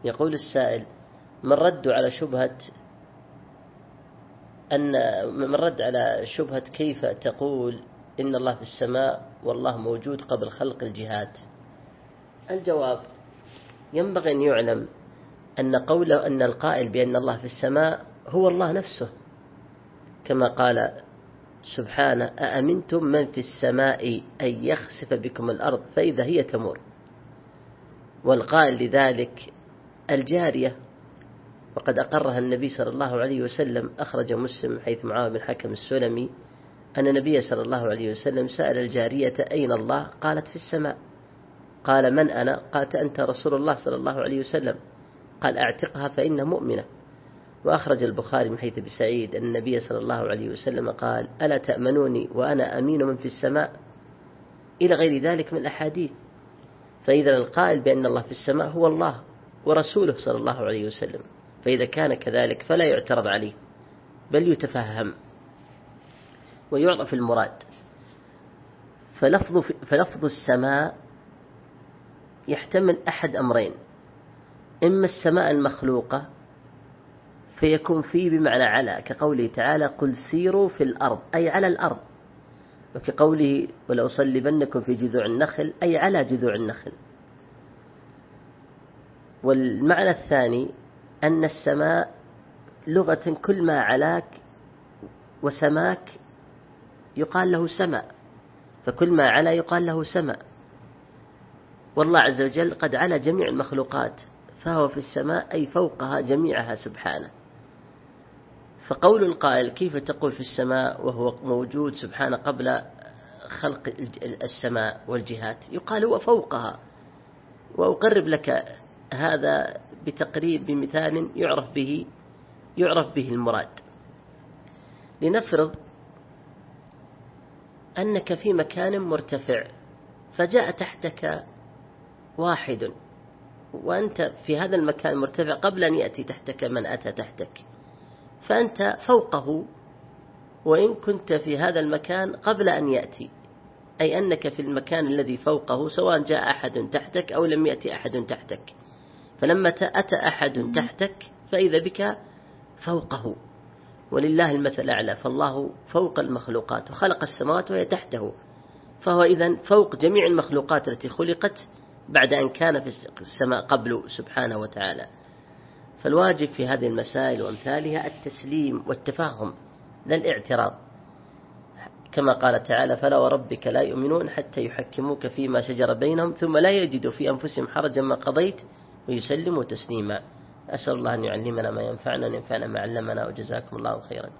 يقول السائل: من رد على شبهة كيف تقول إن الله في السماء والله موجود قبل خلق الجهات؟ الجواب: ينبغي أن يعلم أن قوله أن القائل بأن الله في السماء هو الله نفسه، كما قال سبحانه: أأمنتم من في السماء أن يخسف بكم الأرض فإذا هي تمور. والقائل لذلك الجارية، وقد أقرها النبي صلى الله عليه وسلم. أخرج مسلم حيث معاوية بن حكم السلمي أن النبي صلى الله عليه وسلم سأل الجارية: أين الله؟ قالت: في السماء. قال: من أنا؟ قالت: أنت رسول الله صلى الله عليه وسلم. قال: أعتقها فإنها مؤمنة. وأخرج البخاري من حيث بسعيد أن النبي صلى الله عليه وسلم قال: ألا تأمنوني وأنا أمين من في السماء، إلى غير ذلك من الأحاديث. فإذا القائل بأن الله في السماء هو الله ورسوله صلى الله عليه وسلم، فإذا كان كذلك فلا يعترض عليه بل يتفهم ويعرف المراد. فلفظ السماء يحتمل أحد أمرين: إما السماء المخلوقة فيكون فيه بمعنى على، كقوله تعالى: قل سيروا في الأرض، أي على الأرض. وكقوله: ولأصلبنكم في جذوع النخل، أي على جذوع النخل. والمعنى الثاني أن السماء لغة كل ما علاك وسماك يقال له سماء، فكل ما علا يقال له سماء. والله عز وجل قد علا جميع المخلوقات، فهو في السماء أي فوقها جميعها سبحانه. فقول القائل: كيف تقول في السماء وهو موجود سبحانه قبل خلق السماء والجهات؟ يقال هو فوقها. وأقرب لك هذا بتقريب بمثال يعرف به المراد. لنفرض أنك في مكان مرتفع، فجاء تحتك واحد، وأنت في هذا المكان المرتفع قبل أن يأتي تحتك من أتى تحتك، فأنت فوقه وإن كنت في هذا المكان قبل أن يأتي، أي أنك في المكان الذي فوقه سواء جاء أحد تحتك أو لم يأتي أحد تحتك. فلما أتى أحد تحتك فإذا بك فوقه، ولله المثل الأعلى. فالله فوق المخلوقات وخلق السماوات وهي تحته، فهو إذن فوق جميع المخلوقات التي خلقت بعد أن كان في السماء قبل سبحانه وتعالى. فالواجب في هذه المسائل وأمثالها التسليم والتفاهم لا الاعتراض، كما قال تعالى: فلا وربك لا يؤمنون حتى يحكموك فيما شجر بينهم ثم لا يجدوا في أنفسهم حرجا ما قضيت ويسلموا تسليما. أسأل الله أن يعلمنا ما ينفعنا، أن ينفعنا ما علمنا، وجزاكم الله خيرا.